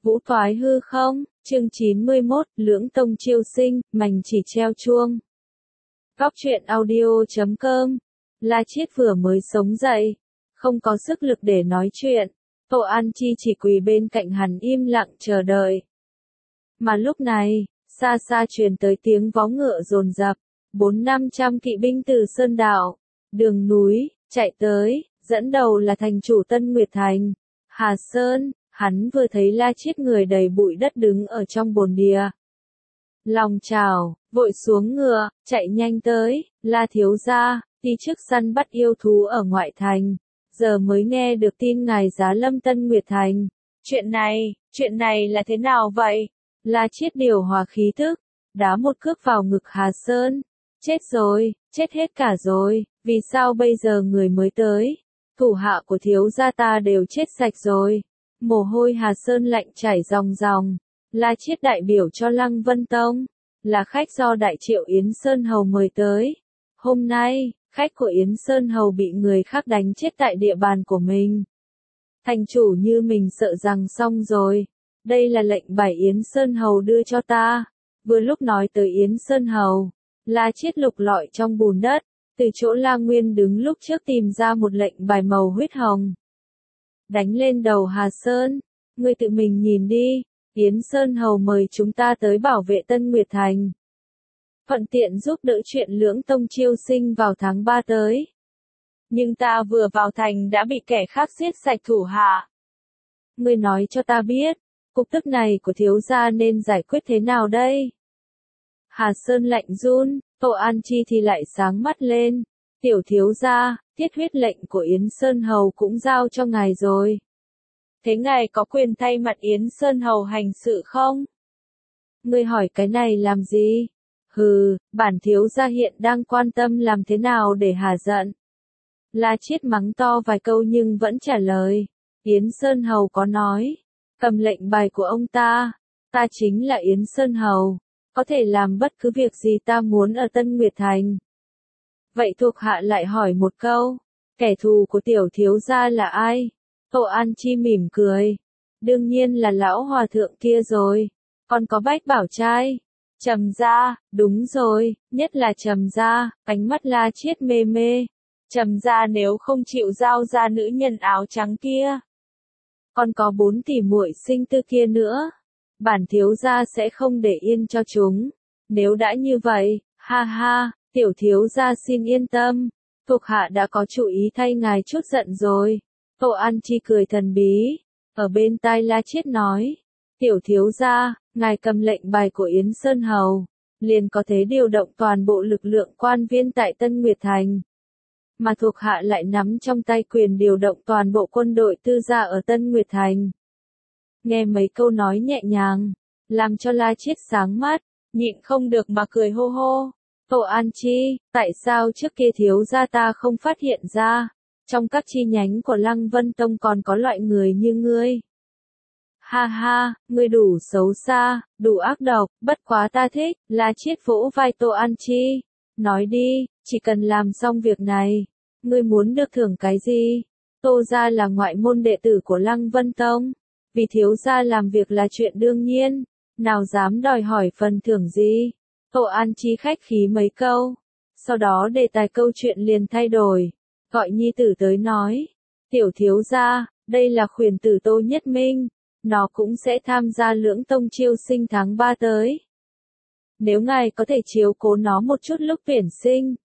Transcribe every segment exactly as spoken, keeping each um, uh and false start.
Vũ thoái hư không, chương chín mươi mốt, Lưỡng Tông chiêu sinh, mành chỉ treo chuông. Góc truyện audio chấm com. La Chiết vừa mới sống dậy, không có sức lực để nói chuyện. Tô An Chi chỉ quỳ bên cạnh hắn im lặng chờ đợi. Mà lúc này, xa xa truyền tới tiếng vó ngựa dồn dập, bốn năm trăm kỵ binh từ sơn đảo, đường núi, chạy tới, dẫn đầu là thành chủ Tân Nguyệt Thành, Hà Sơn. Hắn vừa thấy La Chiết người đầy bụi đất đứng ở trong bồn địa. Lòng trào, vội xuống ngựa, chạy nhanh tới, La thiếu gia, đi trước săn bắt yêu thú ở ngoại thành. Giờ mới nghe được tin ngài giá lâm Tân Nguyệt Thành. Chuyện này, chuyện này là thế nào vậy? La Chiết điều hòa khí tức, đá một cước vào ngực Hà Sơn. Chết rồi, chết hết cả rồi, vì sao bây giờ người mới tới? Thủ hạ của thiếu gia ta đều chết sạch rồi. Mồ hôi Hà Sơn lạnh chảy ròng ròng. La Chiết đại biểu cho Lăng Vân Tông, là khách do Đại Triệu Yến Sơn Hầu mời tới. Hôm nay, khách của Yến Sơn Hầu bị người khác đánh chết tại địa bàn của mình. Thành chủ như mình sợ rằng xong rồi. Đây là lệnh bài Yến Sơn Hầu đưa cho ta. Vừa lúc nói tới Yến Sơn Hầu, La Chiết lục lọi trong bùn đất, từ chỗ La Nguyên đứng lúc trước tìm ra một lệnh bài màu huyết hồng. Đánh lên đầu Hà Sơn, ngươi tự mình nhìn đi, Yến Sơn Hầu mời chúng ta tới bảo vệ Tân Nguyệt Thành. Thuận tiện giúp đỡ chuyện Lưỡng Tông chiêu sinh vào tháng ba tới. Nhưng ta vừa vào thành đã bị kẻ khác giết sạch thủ hạ. Ngươi nói cho ta biết, cục tức này của thiếu gia nên giải quyết thế nào đây? Hà Sơn lạnh run, Tô An Chi thì lại sáng mắt lên. Tiểu thiếu gia, tiết huyết lệnh của Yến Sơn Hầu cũng giao cho ngài rồi. Thế ngài có quyền thay mặt Yến Sơn Hầu hành sự không? Ngươi hỏi cái này làm gì? Hừ, bản thiếu gia hiện đang quan tâm làm thế nào để hà giận. La Chiết mắng to vài câu nhưng vẫn trả lời. Yến Sơn Hầu có nói, cầm lệnh bài của ông ta, ta chính là Yến Sơn Hầu, có thể làm bất cứ việc gì ta muốn ở Tân Nguyệt Thành. Vậy thuộc hạ lại hỏi một câu, kẻ thù của tiểu thiếu gia là ai? Tô An Chi mỉm cười. Đương nhiên là lão hòa thượng kia rồi. Còn có Bách Bảo trai. Trầm gia, đúng rồi, nhất là Trầm gia, ánh mắt La Chiết mê mê. Trầm gia nếu không chịu giao ra nữ nhân áo trắng kia. Còn có bốn tỷ muội sinh tư kia nữa. Bản thiếu gia sẽ không để yên cho chúng. Nếu đã như vậy, ha ha. Tiểu thiếu gia xin yên tâm, thuộc hạ đã có chủ ý thay ngài chút giận rồi. Tô An Chi cười thần bí, ở bên tai La Chiết nói, tiểu thiếu gia, ngài cầm lệnh bài của Yến Sơn Hầu, liền có thể điều động toàn bộ lực lượng quan viên tại Tân Nguyệt Thành. Mà thuộc hạ lại nắm trong tay quyền điều động toàn bộ quân đội tư gia ở Tân Nguyệt Thành. Nghe mấy câu nói nhẹ nhàng, làm cho La Chiết sáng mắt, nhịn không được mà cười hô hô. Tô An Chi, tại sao trước kia thiếu gia ta không phát hiện ra, trong các chi nhánh của Lăng Vân Tông còn có loại người như ngươi? Ha ha, ngươi đủ xấu xa, đủ ác độc, bất quá ta thích. La Chiết vỗ vai Tô An Chi, nói đi, chỉ cần làm xong việc này, ngươi muốn được thưởng cái gì? Tô gia là ngoại môn đệ tử của Lăng Vân Tông, vì thiếu gia làm việc là chuyện đương nhiên, nào dám đòi hỏi phần thưởng gì? Tô An Chi khách khí mấy câu, sau đó đề tài câu chuyện liền thay đổi, gọi nhi tử tới nói, tiểu thiếu gia, đây là khuyển tử Tô Nhất Minh, nó cũng sẽ tham gia Lưỡng Tông chiêu sinh tháng ba tới. Nếu ngài có thể chiếu cố nó một chút lúc tuyển sinh.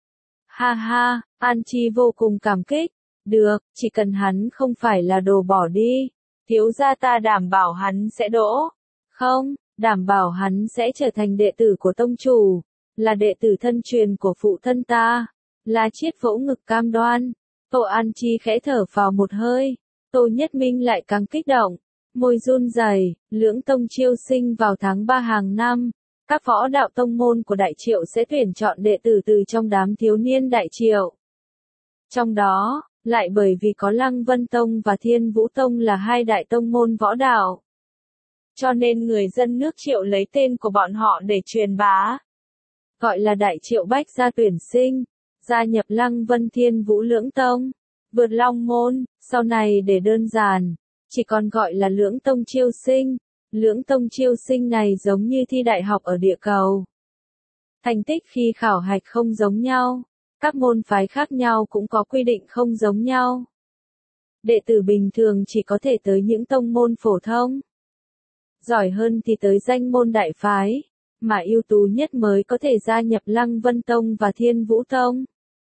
Ha ha, An Chi vô cùng cảm kích, được, chỉ cần hắn không phải là đồ bỏ đi, thiếu gia ta đảm bảo hắn sẽ đỗ, không? Đảm bảo hắn sẽ trở thành đệ tử của tông chủ, là đệ tử thân truyền của phụ thân ta. La Chiết vỗ ngực cam đoan. Tô An Chi khẽ thở vào một hơi. Tô Nhất Minh lại càng kích động, môi run rẩy. Lưỡng Tông chiêu sinh vào tháng ba hàng năm. Các võ đạo tông môn của Đại Triệu sẽ tuyển chọn đệ tử từ trong đám thiếu niên Đại Triệu. Trong đó, lại bởi vì có Lăng Vân Tông và Thiên Vũ Tông là hai đại tông môn võ đạo, cho nên người dân nước Triệu lấy tên của bọn họ để truyền bá. Gọi là Đại Triệu Bách gia tuyển sinh, gia nhập Lăng Vân Thiên Vũ Lưỡng Tông, vượt Long Môn, sau này để đơn giản, chỉ còn gọi là lưỡng tông chiêu sinh. Lưỡng tông chiêu sinh này giống như thi đại học ở địa cầu. Thành tích khi khảo hạch không giống nhau, các môn phái khác nhau cũng có quy định không giống nhau. Đệ tử bình thường chỉ có thể tới những tông môn phổ thông. Giỏi hơn thì tới danh môn đại phái, mà ưu tú nhất mới có thể gia nhập Lăng Vân Tông và Thiên Vũ Tông.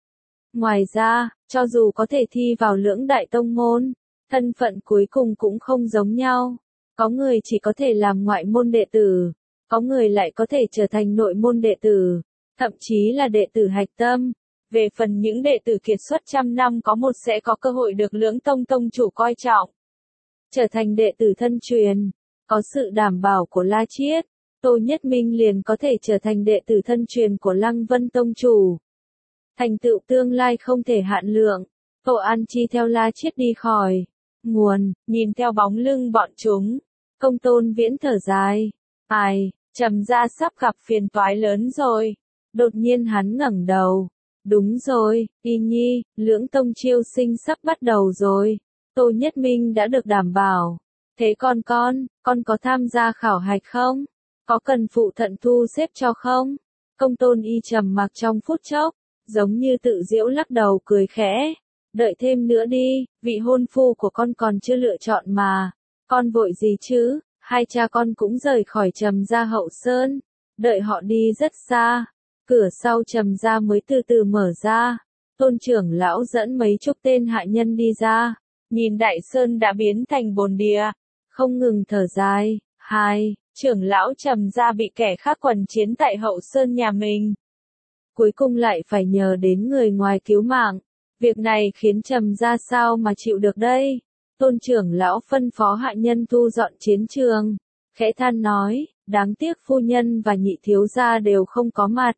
Ngoài ra, cho dù có thể thi vào lưỡng đại tông môn, thân phận cuối cùng cũng không giống nhau. Có người chỉ có thể làm ngoại môn đệ tử, có người lại có thể trở thành nội môn đệ tử, thậm chí là đệ tử hạch tâm. Về phần những đệ tử kiệt xuất trăm năm có một sẽ có cơ hội được lưỡng tông tông chủ coi trọng. Trở thành đệ tử thân truyền, có sự đảm bảo của La Chiết, Tô Nhất Minh liền có thể trở thành đệ tử thân truyền của Lăng Vân Tông chủ. Thành tựu tương lai không thể hạn lượng. Tô An Chi theo La Chiết đi khỏi nguồn, nhìn theo bóng lưng bọn chúng. Công Tôn Viễn thở dài. Ai, Trầm gia sắp gặp phiền toái lớn rồi. Đột nhiên hắn ngẩng đầu. Đúng rồi, Y Nhi, lưỡng tông chiêu sinh sắp bắt đầu rồi. Tô Nhất Minh đã được đảm bảo. Thế con con, con có tham gia khảo hạch không? Có cần phụ thận thu xếp cho không? Công Tôn Y trầm mặc trong phút chốc, giống như tự giễu lắc đầu cười khẽ. Đợi thêm nữa đi, vị hôn phu của con còn chưa lựa chọn mà. Con vội gì chứ, hai cha con cũng rời khỏi Trầm gia hậu sơn. Đợi họ đi rất xa, cửa sau Trầm gia mới từ từ mở ra. Tôn trưởng lão dẫn mấy chục tên hạ nhân đi ra, nhìn đại sơn đã biến thành bồn địa, không ngừng thở dài. Hai, trưởng lão Trầm gia bị kẻ khác quần chiến tại hậu sơn nhà mình. Cuối cùng lại phải nhờ đến người ngoài cứu mạng. Việc này khiến Trầm gia sao mà chịu được đây? Tôn trưởng lão phân phó hạ nhân thu dọn chiến trường, khẽ than nói, đáng tiếc phu nhân và nhị thiếu gia đều không có mặt.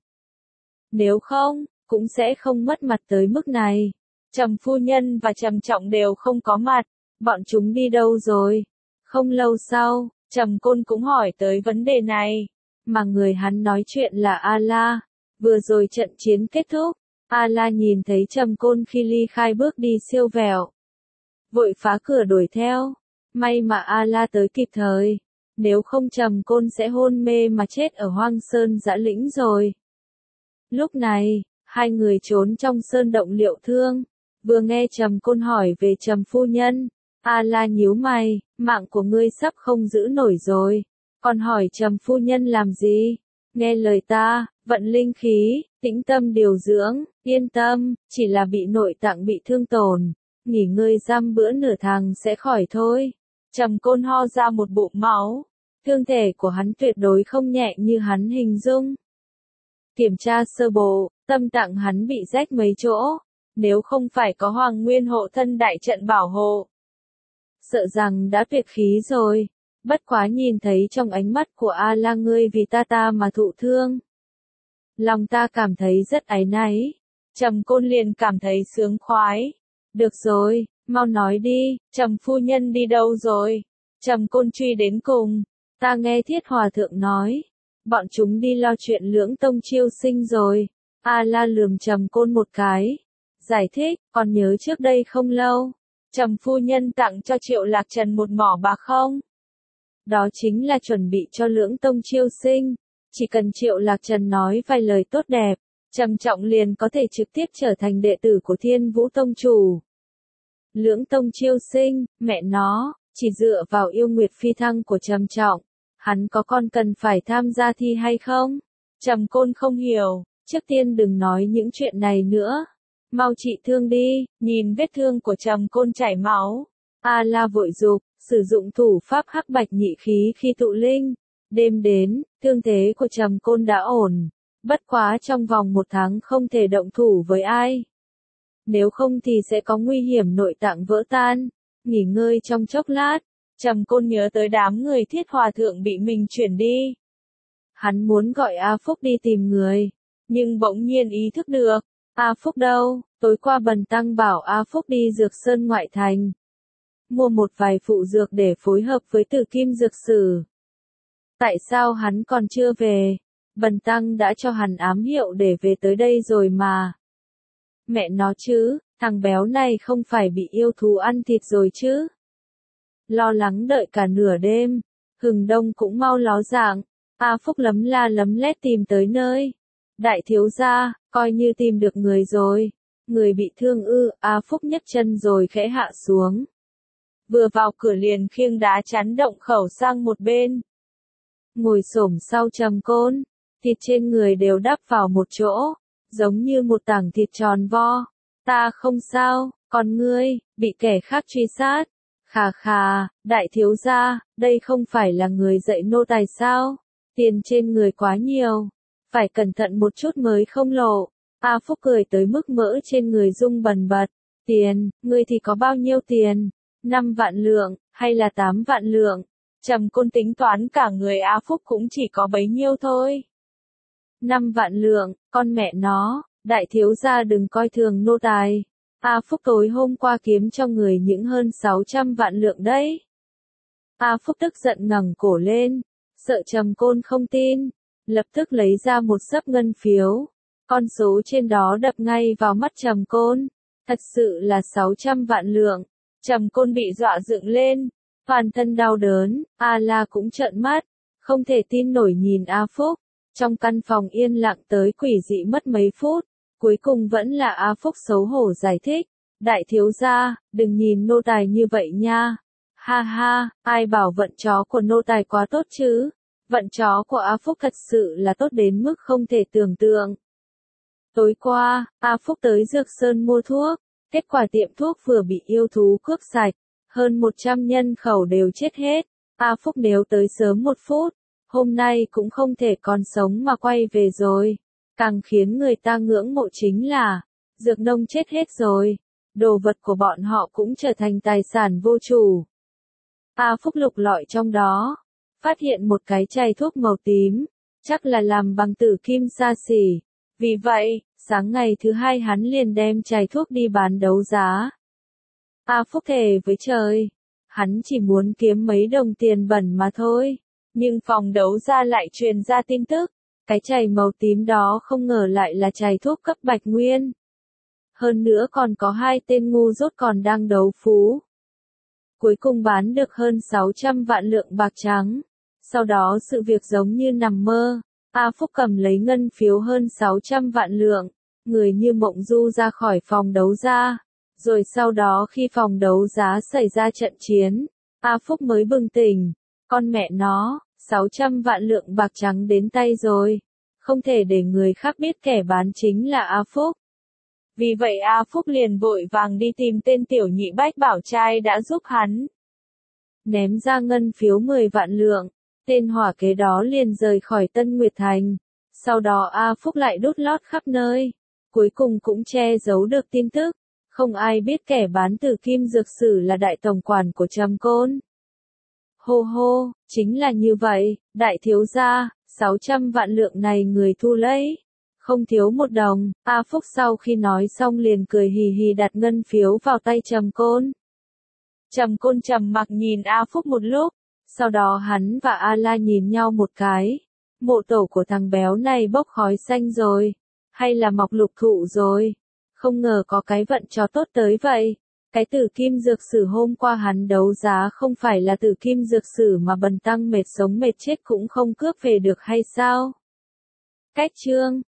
Nếu không, cũng sẽ không mất mặt tới mức này. Trầm phu nhân và Trầm trọng đều không có mặt, bọn chúng đi đâu rồi? Không lâu sau, Trầm Côn cũng hỏi tới vấn đề này, mà người hắn nói chuyện là A-la. Vừa rồi trận chiến kết thúc, A-la nhìn thấy Trầm Côn khi ly khai bước đi siêu vẹo, vội phá cửa đuổi theo. May mà A-la tới kịp thời, nếu không Trầm Côn sẽ hôn mê mà chết ở Hoang Sơn Dã Lĩnh rồi. Lúc này, hai người trốn trong sơn động liệu thương, vừa nghe Trầm Côn hỏi về Trầm phu nhân, A-la nhíu mày, mạng của ngươi sắp không giữ nổi rồi, còn hỏi Trầm phu nhân làm gì? Nghe lời ta, vận linh khí, tĩnh tâm điều dưỡng, yên tâm, chỉ là bị nội tạng bị thương tổn, nghỉ ngơi dăm bữa nửa tháng sẽ khỏi thôi. Trầm Côn ho ra một bụng máu, thương thể của hắn tuyệt đối không nhẹ như hắn hình dung. Kiểm tra sơ bộ, tâm tạng hắn bị rách mấy chỗ, nếu không phải có Hoàng Nguyên hộ thân đại trận bảo hộ, sợ rằng đã tuyệt khí rồi. Bất quá nhìn thấy trong ánh mắt của A-la ngươi vì ta ta mà thụ thương, lòng ta cảm thấy rất áy náy. Trầm Côn liền cảm thấy sướng khoái. Được rồi, mau nói đi, Trầm phu nhân đi đâu rồi? Trầm Côn truy đến cùng. Ta nghe Thiết Hòa thượng nói, bọn chúng đi lo chuyện lưỡng tông chiêu sinh rồi. A-la lườm Trầm Côn một cái, giải thích, còn nhớ trước đây không lâu, Trầm phu nhân tặng cho Triệu Lạc Trần một mỏ bạc không? Đó chính là chuẩn bị cho lưỡng tông chiêu sinh. Chỉ cần Triệu Lạc Trần nói vài lời tốt đẹp, Trầm Trọng liền có thể trực tiếp trở thành đệ tử của Thiên Vũ Tông chủ. Lưỡng tông chiêu sinh, mẹ nó, chỉ dựa vào yêu nguyệt phi thăng của Trầm Trọng, hắn có còn cần phải tham gia thi hay không? Trầm Côn không hiểu, trước tiên đừng nói những chuyện này nữa. Mau trị thương đi, nhìn vết thương của Trầm Côn chảy máu. A-la vội dục, sử dụng thủ pháp hắc bạch nhị khí khi tụ linh. Đêm đến, thương thế của Trầm Côn đã ổn. Bất quá trong vòng một tháng không thể động thủ với ai. Nếu không thì sẽ có nguy hiểm nội tạng vỡ tan. Nghỉ ngơi trong chốc lát, Trầm Côn nhớ tới đám người Thiết Hòa thượng bị mình chuyển đi. Hắn muốn gọi A Phúc đi tìm người, nhưng bỗng nhiên ý thức được. A Phúc đâu? Tối qua Bần Tăng bảo A Phúc đi Dược Sơn ngoại thành, mua một vài phụ dược để phối hợp với Tử Kim Dược Sử. Tại sao hắn còn chưa về? Bần Tăng đã cho hắn ám hiệu để về tới đây rồi mà. Mẹ nó chứ, thằng béo này không phải bị yêu thú ăn thịt rồi chứ? lo lắng đợi cả nửa đêm, hừng đông cũng mau ló dạng, A Phúc lấm la lấm lét tìm tới nơi. Đại thiếu gia, coi như tìm được người rồi. Người bị thương ư? A Phúc nhấc chân rồi khẽ hạ xuống. Vừa vào cửa liền khiêng đá chắn động khẩu sang một bên. Ngồi xổm sau trầm côn, thịt trên người đều đắp vào một chỗ, giống như một tảng thịt tròn vo. Ta không sao, còn ngươi, bị kẻ khác truy sát. Khà khà, đại thiếu gia, đây không phải là người dạy nô tài sao? Tiền trên người quá nhiều, phải cẩn thận một chút mới không lộ. A Phúc cười tới mức mỡ trên người rung bần bật. Tiền, ngươi thì có bao nhiêu tiền? Năm vạn lượng, hay là tám vạn lượng? Trầm Côn tính toán cả người A Phúc cũng chỉ có bấy nhiêu thôi. Năm vạn lượng, con mẹ nó, đại thiếu gia đừng coi thường nô tài. A Phúc tối hôm qua kiếm cho người những hơn sáu trăm vạn lượng đấy. A Phúc tức giận ngẩng cổ lên, sợ Trầm Côn không tin, lập tức lấy ra một xấp ngân phiếu. Con số trên đó đập ngay vào mắt Trầm Côn, thật sự là sáu trăm vạn lượng. Trầm Côn bị dọa dựng lên, toàn thân đau đớn, A La cũng trợn mắt, không thể tin nổi nhìn A Phúc. Trong căn phòng yên lặng tới quỷ dị mất mấy phút, cuối cùng vẫn là A Phúc xấu hổ giải thích. Đại thiếu gia, đừng nhìn nô tài như vậy nha. Ha ha, ai bảo vận chó của nô tài quá tốt chứ? Vận chó của A Phúc thật sự là tốt đến mức không thể tưởng tượng. Tối qua, A Phúc tới Dược Sơn mua thuốc, kết quả tiệm thuốc vừa bị yêu thú cướp sạch, hơn một trăm nhân khẩu đều chết hết. A Phúc nếu tới sớm một phút, hôm nay cũng không thể còn sống mà quay về rồi. Càng khiến người ta ngưỡng mộ chính là, dược nông chết hết rồi, đồ vật của bọn họ cũng trở thành tài sản vô chủ. A Phúc lục lọi trong đó, phát hiện một cái chai thuốc màu tím, chắc là làm bằng tử kim xa xỉ. Vì vậy, sáng ngày thứ hai hắn liền đem chai thuốc đi bán đấu giá. A Phúc thề với trời, hắn chỉ muốn kiếm mấy đồng tiền bẩn mà thôi. Nhưng phòng đấu giá lại truyền ra tin tức, cái chai màu tím đó không ngờ lại là chai thuốc cấp bạch nguyên. Hơn nữa còn có hai tên ngu dốt còn đang đấu phú. Cuối cùng bán được hơn sáu trăm vạn lượng bạc trắng. Sau đó sự việc giống như nằm mơ. A Phúc cầm lấy ngân phiếu hơn sáu trăm vạn lượng, người như mộng du ra khỏi phòng đấu giá. Rồi sau đó khi phòng đấu giá xảy ra trận chiến, A Phúc mới bừng tỉnh. Con mẹ nó, sáu trăm vạn lượng bạc trắng đến tay rồi. Không thể để người khác biết kẻ bán chính là A Phúc. Vì vậy A Phúc liền vội vàng đi tìm tên tiểu nhị bách bảo trai đã giúp hắn. Ném ra ngân phiếu mười vạn lượng, tên hỏa kế đó liền rời khỏi Tân Nguyệt Thành. Sau đó A Phúc lại đút lót khắp nơi. Cuối cùng cũng che giấu được tin tức. Không ai biết kẻ bán tử kim dược sử là đại tổng quản của Trầm Côn. Hô hô, chính là như vậy, đại thiếu gia, sáu trăm vạn lượng này người thu lấy. Không thiếu một đồng. A Phúc sau khi nói xong liền cười hì hì đặt ngân phiếu vào tay Trầm Côn. Trầm Côn trầm mặc nhìn A Phúc một lúc, sau đó hắn và A La nhìn nhau một cái. Mộ tổ của thằng béo này bốc khói xanh rồi, hay là mọc lục thụ rồi? Không ngờ có cái vận chó tốt tới vậy. Cái tử kim dược sử hôm qua hắn đấu giá không phải là tử kim dược sử mà bần tăng mệt sống mệt chết cũng không cướp về được hay sao? Cách chương